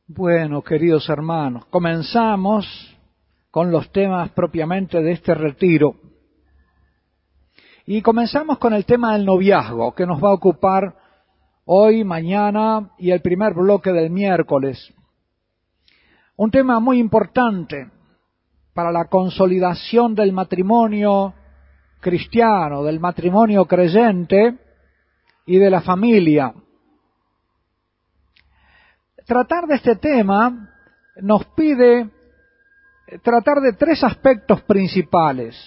Bueno, queridos hermanos, comenzamos con los temas propiamente de este retiro. Y comenzamos con el tema del noviazgo, que nos va a ocupar hoy, mañana y el primer bloque del miércoles. Un tema muy importante para la consolidación del matrimonio cristiano, del matrimonio creyente y de la familia. Tratar de este tema nos pide tratar de tres aspectos principales.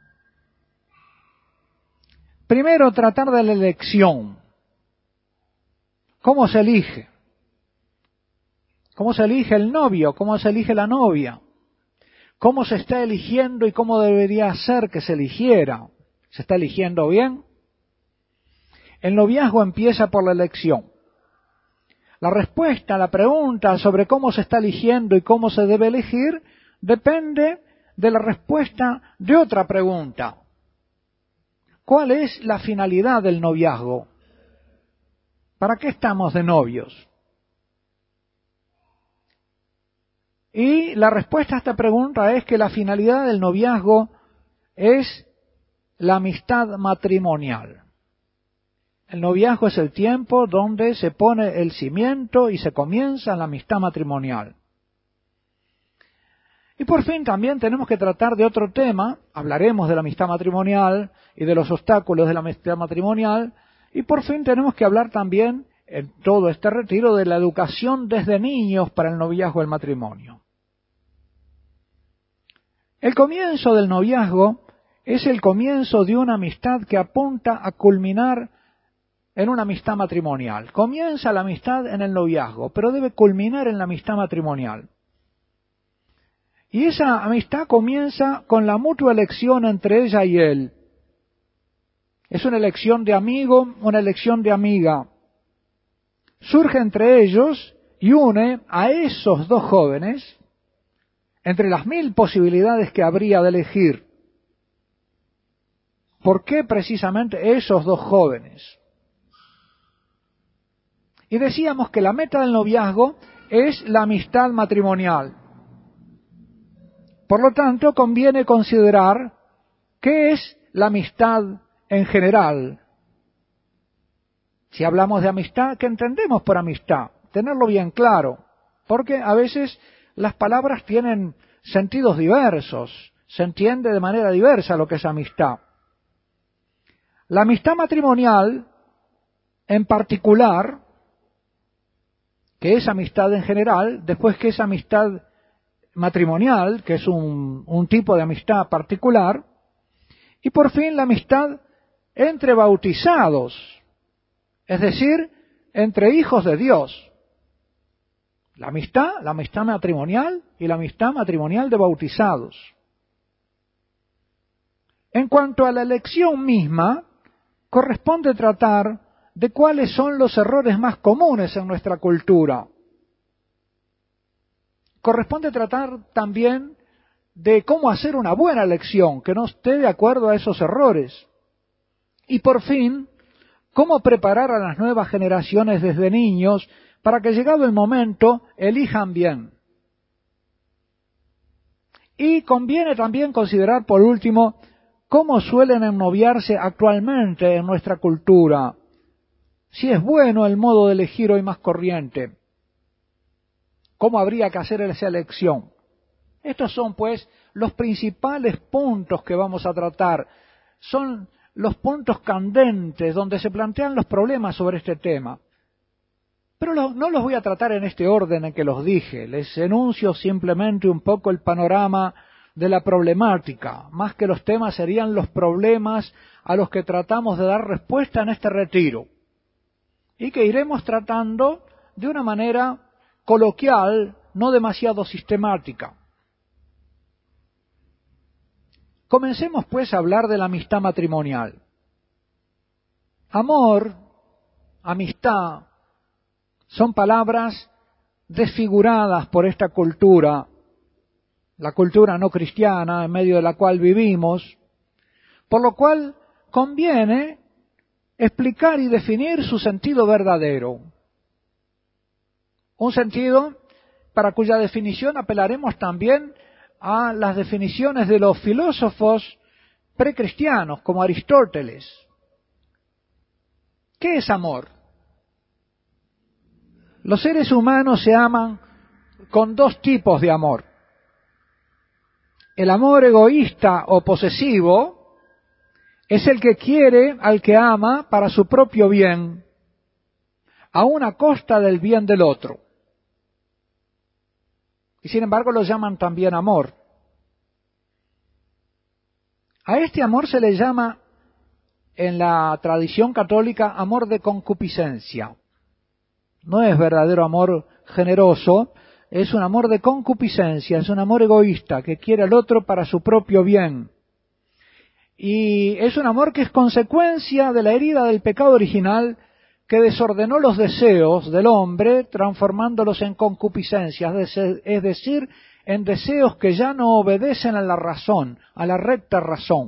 Primero, tratar de la elección. ¿Cómo se elige? ¿Cómo se elige el novio? ¿Cómo se elige la novia? ¿Cómo se está eligiendo y cómo debería ser que se eligiera? ¿Se está eligiendo bien? El noviazgo empieza por la elección. La respuesta a la pregunta sobre cómo se está eligiendo y cómo se debe elegir depende de la respuesta de otra pregunta. ¿Cuál es la finalidad del noviazgo? ¿Para qué estamos de novios? Y la respuesta a esta pregunta es que la finalidad del noviazgo es la amistad matrimonial. El noviazgo es el tiempo donde se pone el cimiento y se comienza la amistad matrimonial. Y por fin también tenemos que tratar de otro tema, hablaremos de la amistad matrimonial y de los obstáculos de la amistad matrimonial, y por fin tenemos que hablar también, en todo este retiro, de la educación desde niños para el noviazgo y el matrimonio. El comienzo del noviazgo es el comienzo de una amistad que apunta a culminar en una amistad matrimonial. Comienza la amistad en el noviazgo, pero debe culminar en la amistad matrimonial. Y esa amistad comienza con la mutua elección entre ella y él. Es una elección de amigo, una elección de amiga. Surge entre ellos y une a esos dos jóvenes entre las 1000 posibilidades que habría de elegir. ¿Por qué precisamente esos dos jóvenes? Y decíamos que la meta del noviazgo es la amistad matrimonial. Por lo tanto, conviene considerar qué es la amistad en general. Si hablamos de amistad, ¿qué entendemos por amistad? Tenerlo bien claro, porque a veces las palabras tienen sentidos diversos, se entiende de manera diversa lo que es amistad. La amistad matrimonial, en particular, que es amistad en general, después que es amistad matrimonial, que es un tipo de amistad particular, y por fin la amistad entre bautizados, es decir, entre hijos de Dios. La amistad matrimonial y la amistad matrimonial de bautizados. En cuanto a la elección misma, corresponde tratar de cuáles son los errores más comunes en nuestra cultura. Corresponde tratar también de cómo hacer una buena elección, que no esté de acuerdo a esos errores. Y por fin, cómo preparar a las nuevas generaciones desde niños para que llegado el momento elijan bien. Y conviene también considerar, por último, cómo suelen ennoviarse actualmente en nuestra cultura. Si es bueno el modo de elegir hoy más corriente. ¿Cómo habría que hacer esa elección? Estos son, pues, los principales puntos que vamos a tratar. Son los puntos candentes donde se plantean los problemas sobre este tema. Pero no los voy a tratar en este orden en que los dije. Les enuncio simplemente un poco el panorama de la problemática. Más que los temas serían los problemas a los que tratamos de dar respuesta en este retiro. Y que iremos tratando de una manera coloquial, no demasiado sistemática. Comencemos pues a hablar de la amistad matrimonial. Amor, amistad, son palabras desfiguradas por esta cultura, la cultura no cristiana en medio de la cual vivimos, por lo cual conviene explicar y definir su sentido verdadero. Un sentido para cuya definición apelaremos también a las definiciones de los filósofos precristianos, como Aristóteles. ¿Qué es amor? Los seres humanos se aman con dos tipos de amor. El amor egoísta o posesivo es el que quiere al que ama para su propio bien, aun a costa del bien del otro. Y sin embargo lo llaman también amor. A este amor se le llama en la tradición católica amor de concupiscencia. No es verdadero amor generoso, es un amor de concupiscencia, es un amor egoísta que quiere al otro para su propio bien. Y es un amor que es consecuencia de la herida del pecado original que desordenó los deseos del hombre, transformándolos en concupiscencias, es decir, en deseos que ya no obedecen a la razón, a la recta razón.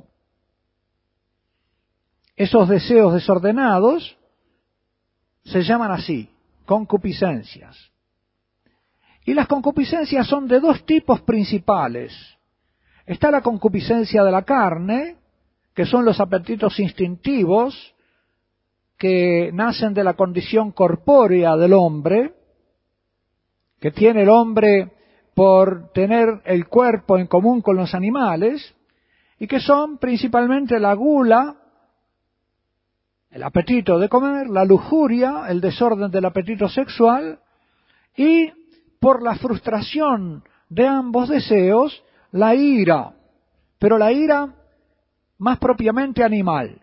Esos deseos desordenados se llaman así, concupiscencias. Y las concupiscencias son de dos tipos principales. Está la concupiscencia de la carne, que son los apetitos instintivos, que nacen de la condición corpórea del hombre, que tiene el hombre por tener el cuerpo en común con los animales, y que son principalmente la gula, el apetito de comer, la lujuria, el desorden del apetito sexual, y por la frustración de ambos deseos, la ira, pero la ira más propiamente animal.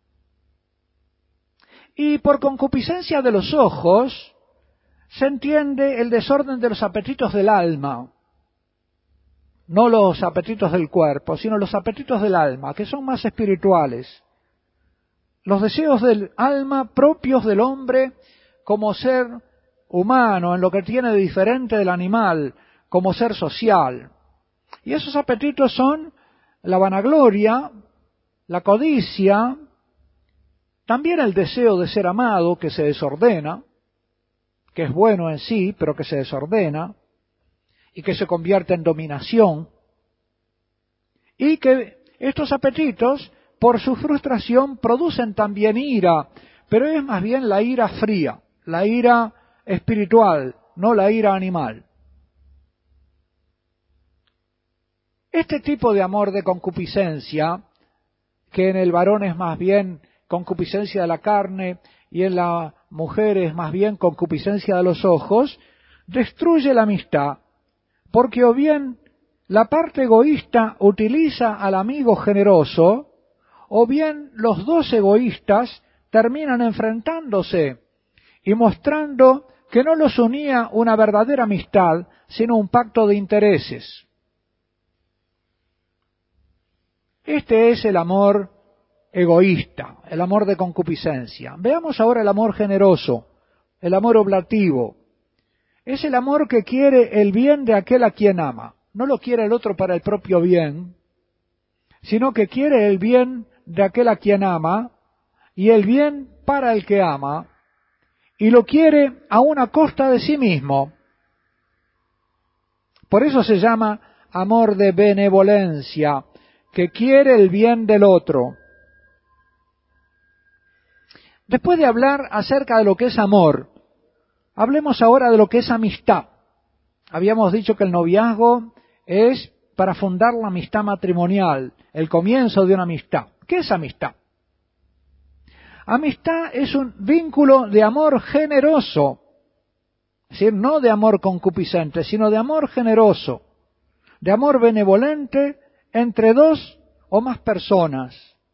Y por concupiscencia de los ojos se entiende el desorden de los apetitos del alma, no los apetitos del cuerpo, sino los apetitos del alma, que son más espirituales. Los deseos del alma propios del hombre como ser humano, en lo que tiene de diferente del animal, como ser social. Y esos apetitos son la vanagloria, la codicia, también el deseo de ser amado, que se desordena, que es bueno en sí, pero que se desordena, y que se convierte en dominación, y que estos apetitos, por su frustración, producen también ira, pero es más bien la ira fría, la ira espiritual, no la ira animal. Este tipo de amor de concupiscencia, que en el varón es más bien concupiscencia de la carne y en la mujer es más bien concupiscencia de los ojos, destruye la amistad, porque o bien la parte egoísta utiliza al amigo generoso, o bien los dos egoístas terminan enfrentándose y mostrando que no los unía una verdadera amistad, sino un pacto de intereses. Este es el amor egoísta, el amor de concupiscencia. Veamos ahora el amor generoso, el amor oblativo. Es el amor que quiere el bien de aquel a quien ama. No lo quiere el otro para el propio bien, sino que quiere el bien de aquel a quien ama y el bien para el que ama, y lo quiere a una costa de sí mismo. Por eso se llama amor de benevolencia, que quiere el bien del otro. Después de hablar acerca de lo que es amor, hablemos ahora de lo que es amistad. Habíamos dicho que el noviazgo es para fundar la amistad matrimonial, el comienzo de una amistad. ¿Qué es amistad? Amistad es un vínculo de amor generoso, es decir, no de amor concupiscente, sino de amor generoso, de amor benevolente entre dos o más personas.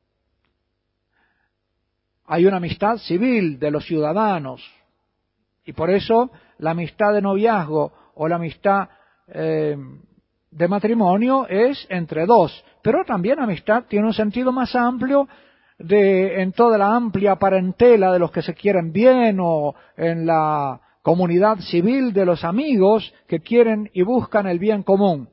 Hay una amistad civil de los ciudadanos, y por eso la amistad de noviazgo o la amistad de matrimonio es entre dos, pero también amistad tiene un sentido más amplio en toda la amplia parentela de los que se quieren bien, o en la comunidad civil de los amigos que quieren y buscan el bien común.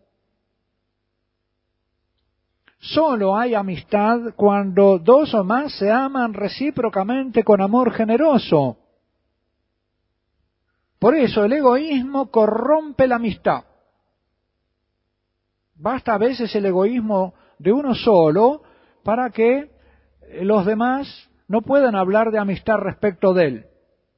Solo hay amistad cuando dos o más se aman recíprocamente con amor generoso. Por eso el egoísmo corrompe la amistad. Basta a veces el egoísmo de uno solo para que los demás no puedan hablar de amistad respecto de él.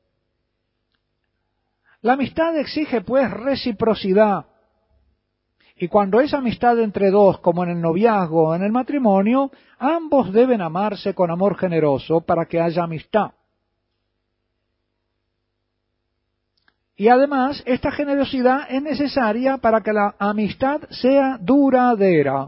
La amistad exige pues reciprocidad. Y cuando es amistad entre dos, como en el noviazgo o en el matrimonio, ambos deben amarse con amor generoso para que haya amistad. Y además, esta generosidad es necesaria para que la amistad sea duradera.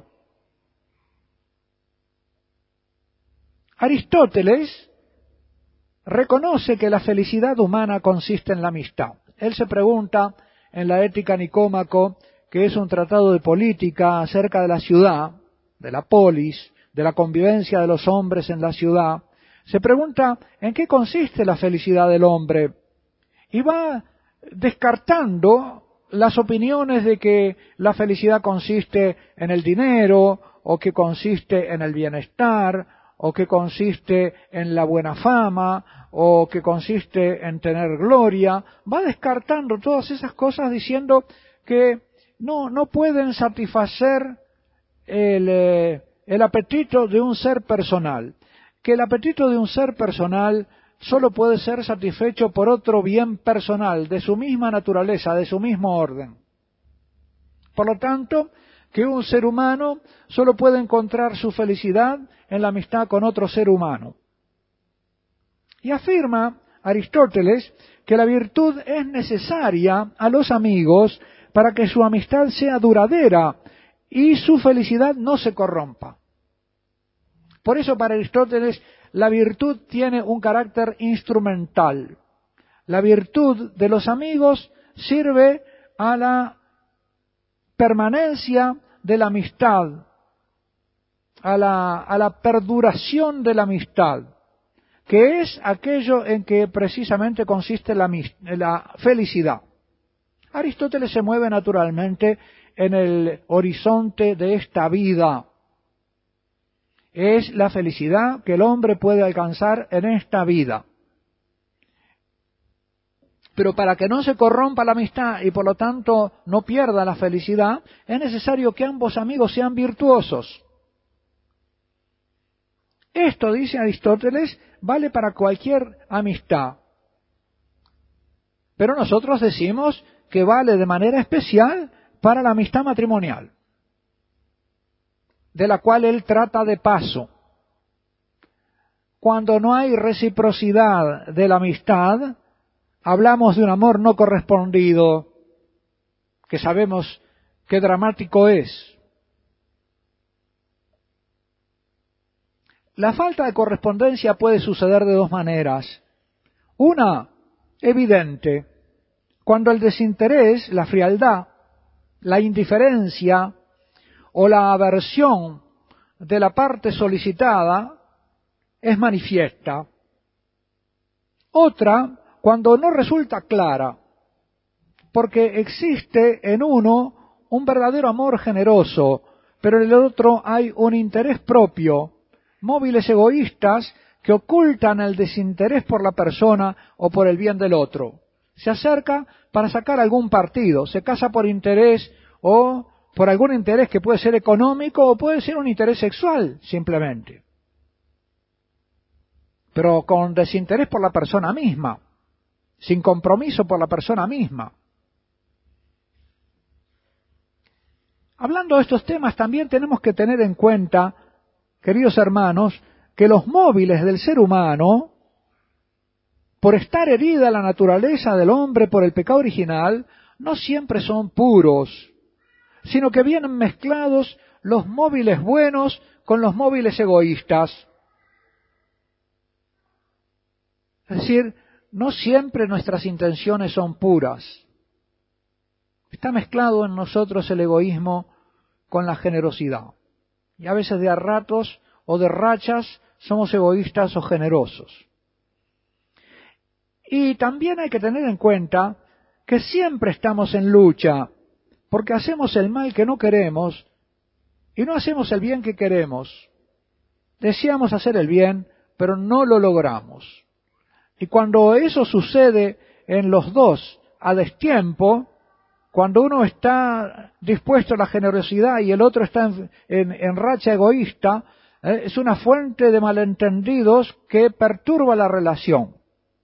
Aristóteles reconoce que la felicidad humana consiste en la amistad. Él se pregunta en la Ética Nicómaco, que es un tratado de política acerca de la ciudad, de la polis, de la convivencia de los hombres en la ciudad, se pregunta en qué consiste la felicidad del hombre y va descartando las opiniones de que la felicidad consiste en el dinero, o que consiste en el bienestar, o que consiste en la buena fama, o que consiste en tener gloria. Va descartando todas esas cosas diciendo que no pueden satisfacer el apetito de un ser personal, que el apetito de un ser personal solo puede ser satisfecho por otro bien personal, de su misma naturaleza, de su mismo orden. Por lo tanto, que un ser humano solo puede encontrar su felicidad en la amistad con otro ser humano. Y afirma Aristóteles que la virtud es necesaria a los amigos para que su amistad sea duradera y su felicidad no se corrompa. Por eso para Aristóteles la virtud tiene un carácter instrumental. La virtud de los amigos sirve a la permanencia de la amistad, a la perduración de la amistad, que es aquello en que precisamente consiste la felicidad. Aristóteles se mueve naturalmente en el horizonte de esta vida. Es la felicidad que el hombre puede alcanzar en esta vida. Pero para que no se corrompa la amistad y por lo tanto no pierda la felicidad, es necesario que ambos amigos sean virtuosos. Esto, dice Aristóteles, vale para cualquier amistad. Pero nosotros decimos que vale de manera especial para la amistad matrimonial, de la cual él trata de paso. Cuando no hay reciprocidad de la amistad, hablamos de un amor no correspondido, que sabemos qué dramático es. La falta de correspondencia puede suceder de dos maneras. Una, evidente, cuando el desinterés, la frialdad, la indiferencia o la aversión de la parte solicitada es manifiesta. Otra, cuando no resulta clara, porque existe en uno un verdadero amor generoso, pero en el otro hay un interés propio, móviles egoístas que ocultan el desinterés por la persona o por el bien del otro. Se acerca para sacar algún partido, se casa por interés o por algún interés que puede ser económico o puede ser un interés sexual, simplemente. Pero con desinterés por la persona misma, sin compromiso por la persona misma. Hablando de estos temas, también tenemos que tener en cuenta, queridos hermanos, que los móviles del ser humano, por estar herida la naturaleza del hombre por el pecado original, no siempre son puros, sino que vienen mezclados los móviles buenos con los móviles egoístas. Es decir, no siempre nuestras intenciones son puras. Está mezclado en nosotros el egoísmo con la generosidad. Y a veces de a ratos o de rachas somos egoístas o generosos. Y también hay que tener en cuenta que siempre estamos en lucha, porque hacemos el mal que no queremos y no hacemos el bien que queremos. Deseamos hacer el bien, pero no lo logramos. Y cuando eso sucede en los dos, a destiempo, cuando uno está dispuesto a la generosidad y el otro está en racha egoísta, es una fuente de malentendidos que perturba la relación.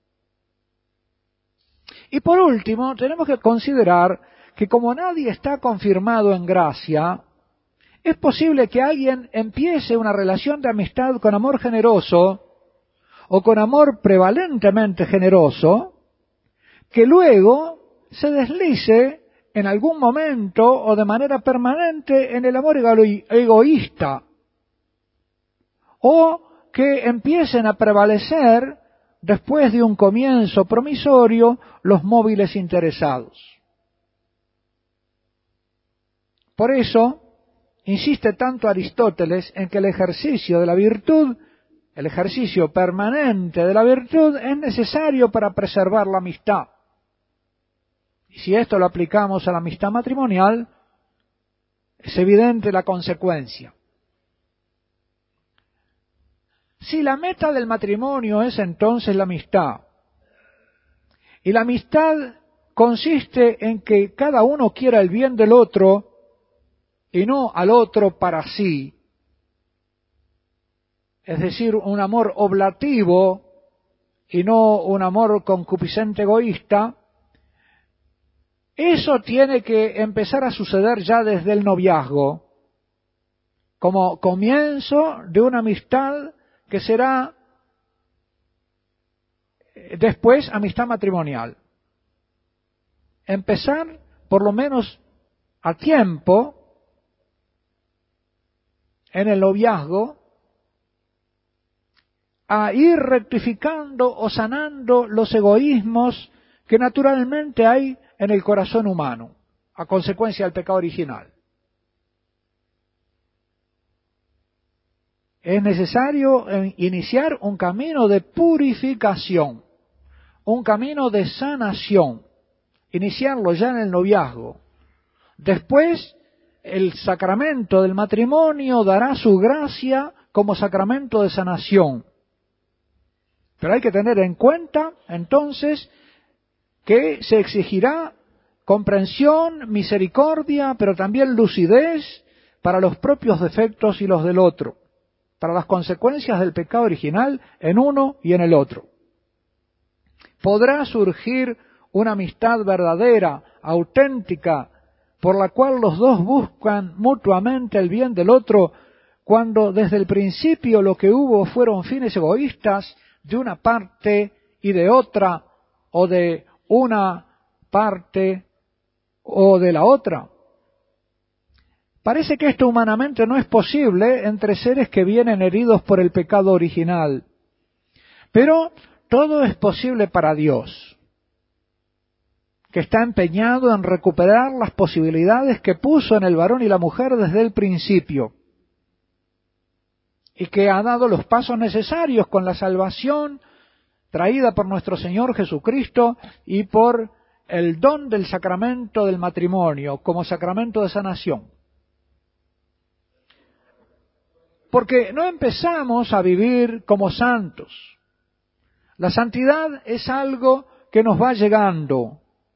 Y por último, tenemos que considerar que como nadie está confirmado en gracia, es posible que alguien empiece una relación de amistad con amor generoso o con amor prevalentemente generoso, que luego se deslice en algún momento o de manera permanente en el amor egoísta, o que empiecen a prevalecer, después de un comienzo promisorio, los móviles interesados. Por eso, insiste tanto Aristóteles en que el ejercicio de la virtud, el ejercicio permanente de la virtud, es necesario para preservar la amistad. Y si esto lo aplicamos a la amistad matrimonial, es evidente la consecuencia. Si la meta del matrimonio es entonces la amistad, y la amistad consiste en que cada uno quiera el bien del otro y no al otro para sí, es decir, un amor oblativo y no un amor concupiscente egoísta, eso tiene que empezar a suceder ya desde el noviazgo, como comienzo de una amistad que será después amistad matrimonial. Empezar, por lo menos a tiempo, en el noviazgo, a ir rectificando o sanando los egoísmos que naturalmente hay en el corazón humano, a consecuencia del pecado original. Es necesario iniciar un camino de purificación, un camino de sanación, iniciarlo ya en el noviazgo. Después, el sacramento del matrimonio dará su gracia como sacramento de sanación. Pero hay que tener en cuenta, entonces, que se exigirá comprensión, misericordia, pero también lucidez para los propios defectos y los del otro, para las consecuencias del pecado original en uno y en el otro. Podrá surgir una amistad verdadera, auténtica, por la cual los dos buscan mutuamente el bien del otro, cuando desde el principio lo que hubo fueron fines egoístas de una parte y de otra, o de una parte o de la otra. Parece que esto humanamente no es posible entre seres que vienen heridos por el pecado original, pero todo es posible para Dios, que está empeñado en recuperar las posibilidades que puso en el varón y la mujer desde el principio, y que ha dado los pasos necesarios con la salvación traída por nuestro Señor Jesucristo y por el don del sacramento del matrimonio como sacramento de sanación. Porque no empezamos a vivir como santos. La santidad es algo que nos va llegando.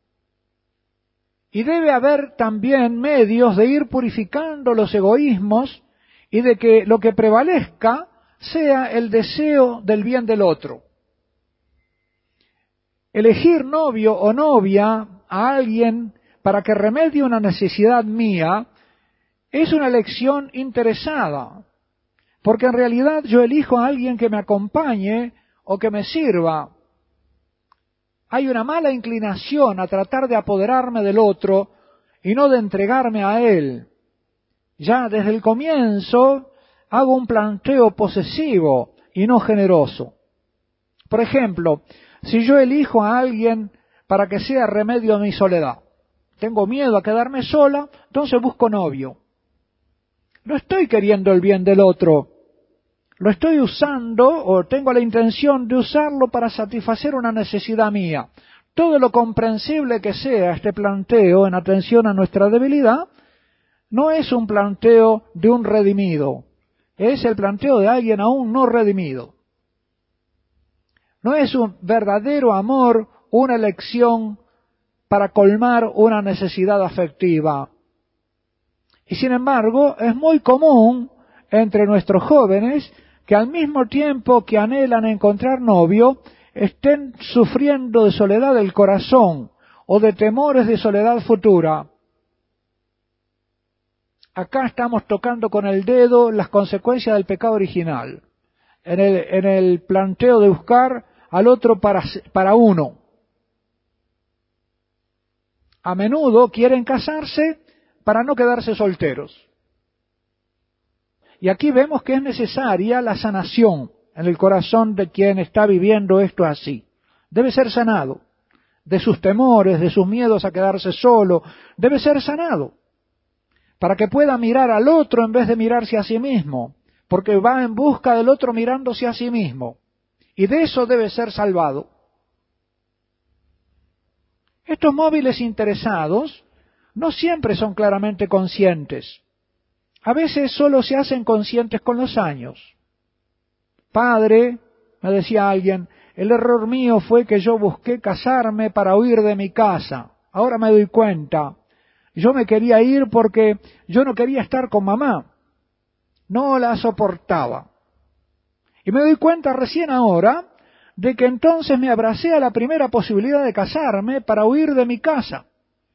Y debe haber también medios de ir purificando los egoísmos y de que lo que prevalezca sea el deseo del bien del otro. Elegir novio o novia a alguien para que remedie una necesidad mía es una elección interesada, porque en realidad yo elijo a alguien que me acompañe o que me sirva. Hay una mala inclinación a tratar de apoderarme del otro y no de entregarme a él. Ya desde el comienzo hago un planteo posesivo y no generoso. Por ejemplo, si yo elijo a alguien para que sea remedio a mi soledad, tengo miedo a quedarme sola, entonces busco novio. No estoy queriendo el bien del otro, lo estoy usando o tengo la intención de usarlo para satisfacer una necesidad mía. Todo lo comprensible que sea este planteo en atención a nuestra debilidad, no es un planteo de un redimido, es el planteo de alguien aún no redimido. No es un verdadero amor, una elección para colmar una necesidad afectiva. Y sin embargo, es muy común entre nuestros jóvenes que al mismo tiempo que anhelan encontrar novio, estén sufriendo de soledad del corazón o de temores de soledad futura. Acá estamos tocando con el dedo las consecuencias del pecado original, en el planteo de buscar al otro para uno. A menudo quieren casarse para no quedarse solteros. Y aquí vemos que es necesaria la sanación en el corazón de quien está viviendo esto así. Debe ser sanado de sus temores, de sus miedos a quedarse solo. Debe ser sanado para que pueda mirar al otro en vez de mirarse a sí mismo, porque va en busca del otro mirándose a sí mismo. Y de eso debe ser salvado. Estos móviles interesados no siempre son claramente conscientes. A veces solo se hacen conscientes con los años. Padre, me decía alguien, el error mío fue que yo busqué casarme para huir de mi casa. Ahora me doy cuenta. Yo me quería ir porque yo no quería estar con mamá. No la soportaba. Y me doy cuenta recién ahora de que entonces me abracé a la primera posibilidad de casarme para huir de mi casa.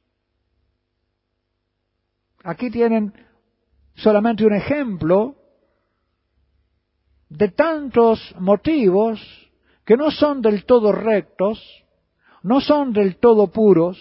Aquí tienen solamente un ejemplo de tantos motivos que no son del todo rectos, no son del todo puros,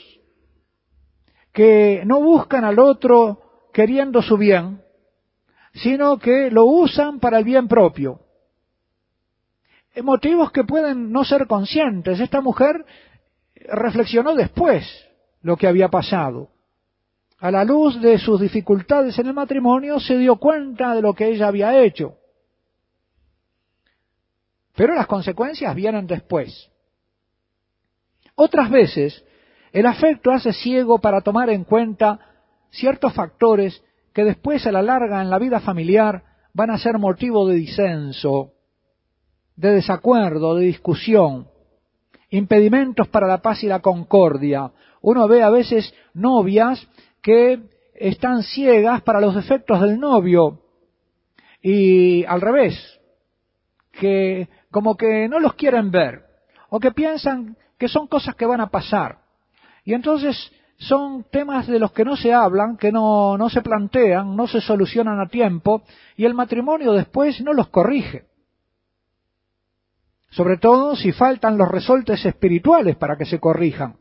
que no buscan al otro queriendo su bien, sino que lo usan para el bien propio. Motivos que pueden no ser conscientes. Esta mujer reflexionó después lo que había pasado. A la luz de sus dificultades en el matrimonio, se dio cuenta de lo que ella había hecho. Pero las consecuencias vienen después. Otras veces, el afecto hace ciego para tomar en cuenta ciertos factores que después a la larga en la vida familiar van a ser motivo de disenso, de desacuerdo, de discusión, impedimentos para la paz y la concordia. Uno ve a veces novias que están ciegas para los defectos del novio y al revés, que como que no los quieren ver o que piensan que son cosas que van a pasar. Y entonces son temas de los que no se hablan, que no se plantean, no se solucionan a tiempo y el matrimonio después no los corrige. Sobre todo si faltan los resortes espirituales para que se corrijan.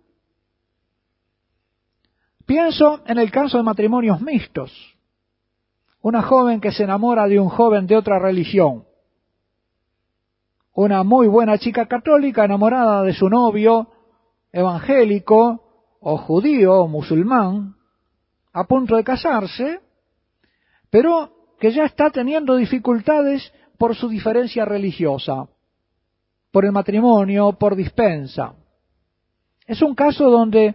Pienso en el caso de matrimonios mixtos. Una joven que se enamora de un joven de otra religión. Una muy buena chica católica enamorada de su novio evangélico o judío o musulmán, a punto de casarse, pero que ya está teniendo dificultades por su diferencia religiosa, por el matrimonio, por dispensa. Es un caso donde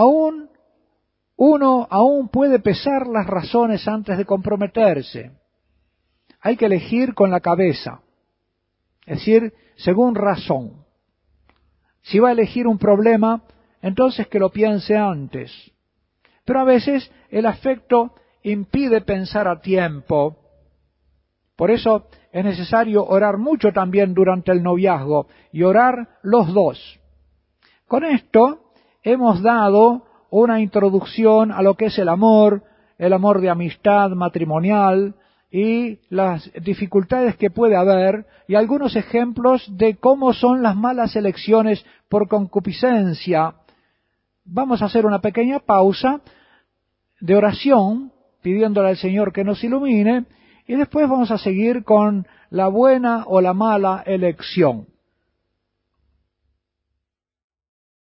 uno aún puede pesar las razones antes de comprometerse. Hay que elegir con la cabeza, es decir, según razón. Si va a elegir un problema, entonces que lo piense antes. Pero a veces el afecto impide pensar a tiempo. Por eso es necesario orar mucho también durante el noviazgo y orar los dos. Con esto hemos dado una introducción a lo que es el amor de amistad matrimonial y las dificultades que puede haber y algunos ejemplos de cómo son las malas elecciones por concupiscencia. Vamos a hacer una pequeña pausa de oración pidiéndole al Señor que nos ilumine y después vamos a seguir con la buena o la mala elección.